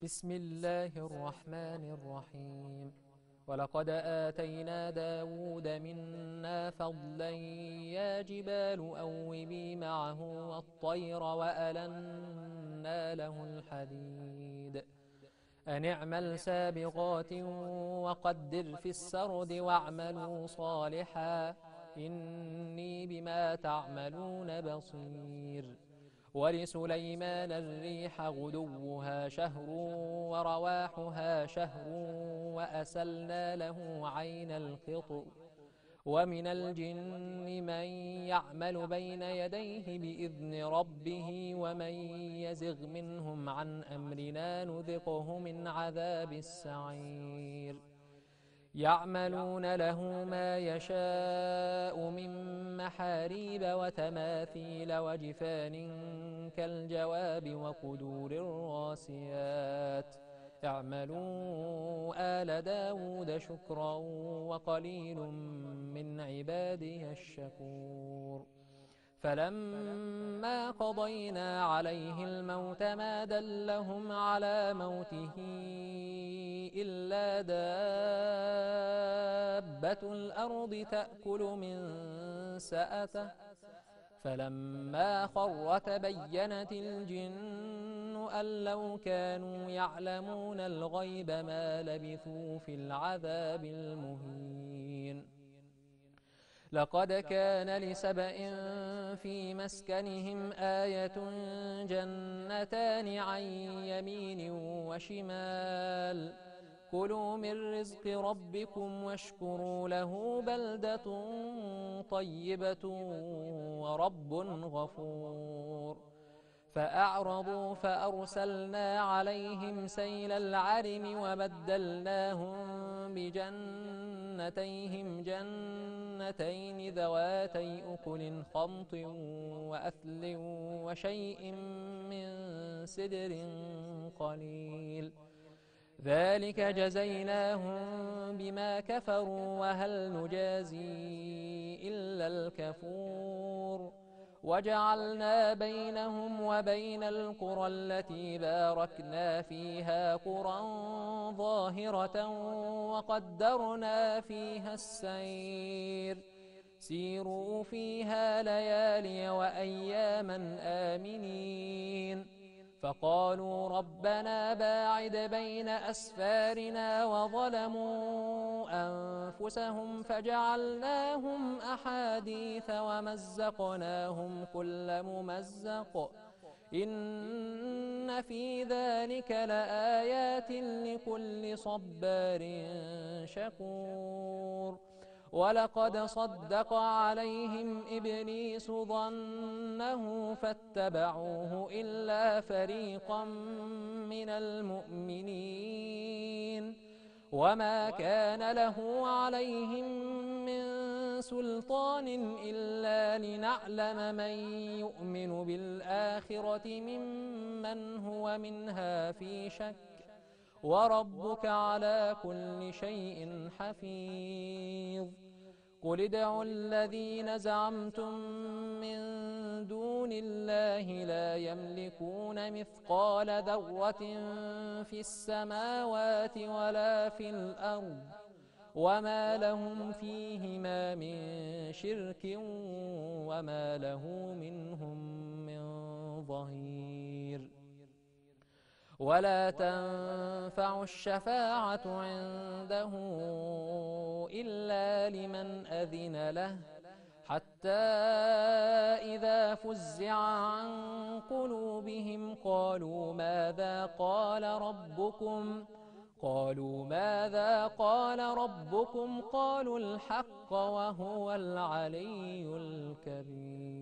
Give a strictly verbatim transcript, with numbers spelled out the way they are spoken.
بسم الله الرحمن الرحيم. ولقد آتينا داود منا فضلا يا جبال أوبي معه والطير وألنا له الحديد أن اعمل سابغات وقدر في السرد واعملوا صالحا إني بما تعملون بصير. ولسليمان الريح غدوها شهر ورواحها شهر وأسلنا له عين القطر ومن الجن من يعمل بين يديه بإذن ربه ومن يزغ منهم عن أمرنا نذقه من عذاب السعير. يعملون له ما يشاء من محاريب وتماثيل وجفان كالجواب وقدور الراسيات اعملوا آل داود شكرا وقليل من عبادي الشكور. فلما قضينا عليه الموت ما دلهم على موته إلا دابة الأرض تأكل من سأته فلما خر تبينت الجن أن لو كانوا يعلمون الغيب ما لبثوا في العذاب المهين. لقد كان لسبإ في مسكنهم آية جنتان عن يمين وشمال كلوا من رزق ربكم واشكروا له بلدة طيبة ورب غفور. فأعرضوا فأرسلنا عليهم سيل العرم وبدلناهم بجنتيهم جنتين ذواتي أكل خمط وأثل وشيء من سدر قليل ذلك جزيناهم بما كفروا وهل نجازي إلا الكفور. وجعلنا بينهم وبين القرى التي باركنا فيها قرى ظاهرة وقدرنا فيها السير سيروا فيها ليالي وأياما آمنين. فقالوا ربنا باعد بين أسفارنا وظلموا أنفسهم فجعلناهم أحاديث ومزقناهم كل ممزق إن في ذلك لآيات لكل صبار شكور. ولقد صدق عليهم إبليس ظنه فاتبعوه إلا فريقا من المؤمنين وما كان له عليهم من سلطان إلا لنعلم من يؤمن بالآخرة ممن هو منها في شك وربك على كل شيء حفيظ. قل ادعوا الذين زعمتم من دون الله لا يملكون مثقال ذرة في السماوات ولا في الأرض وما لهم فيهما من شرك وما له منهم من ظهير. ولا تنفع الشفاعة عنده إلا لمن أذن له حتى إذا فزع عن قلوبهم قالوا ماذا قال ربكم قالوا ماذا قال ربكم قالوا الحق وهو العلي الكبير.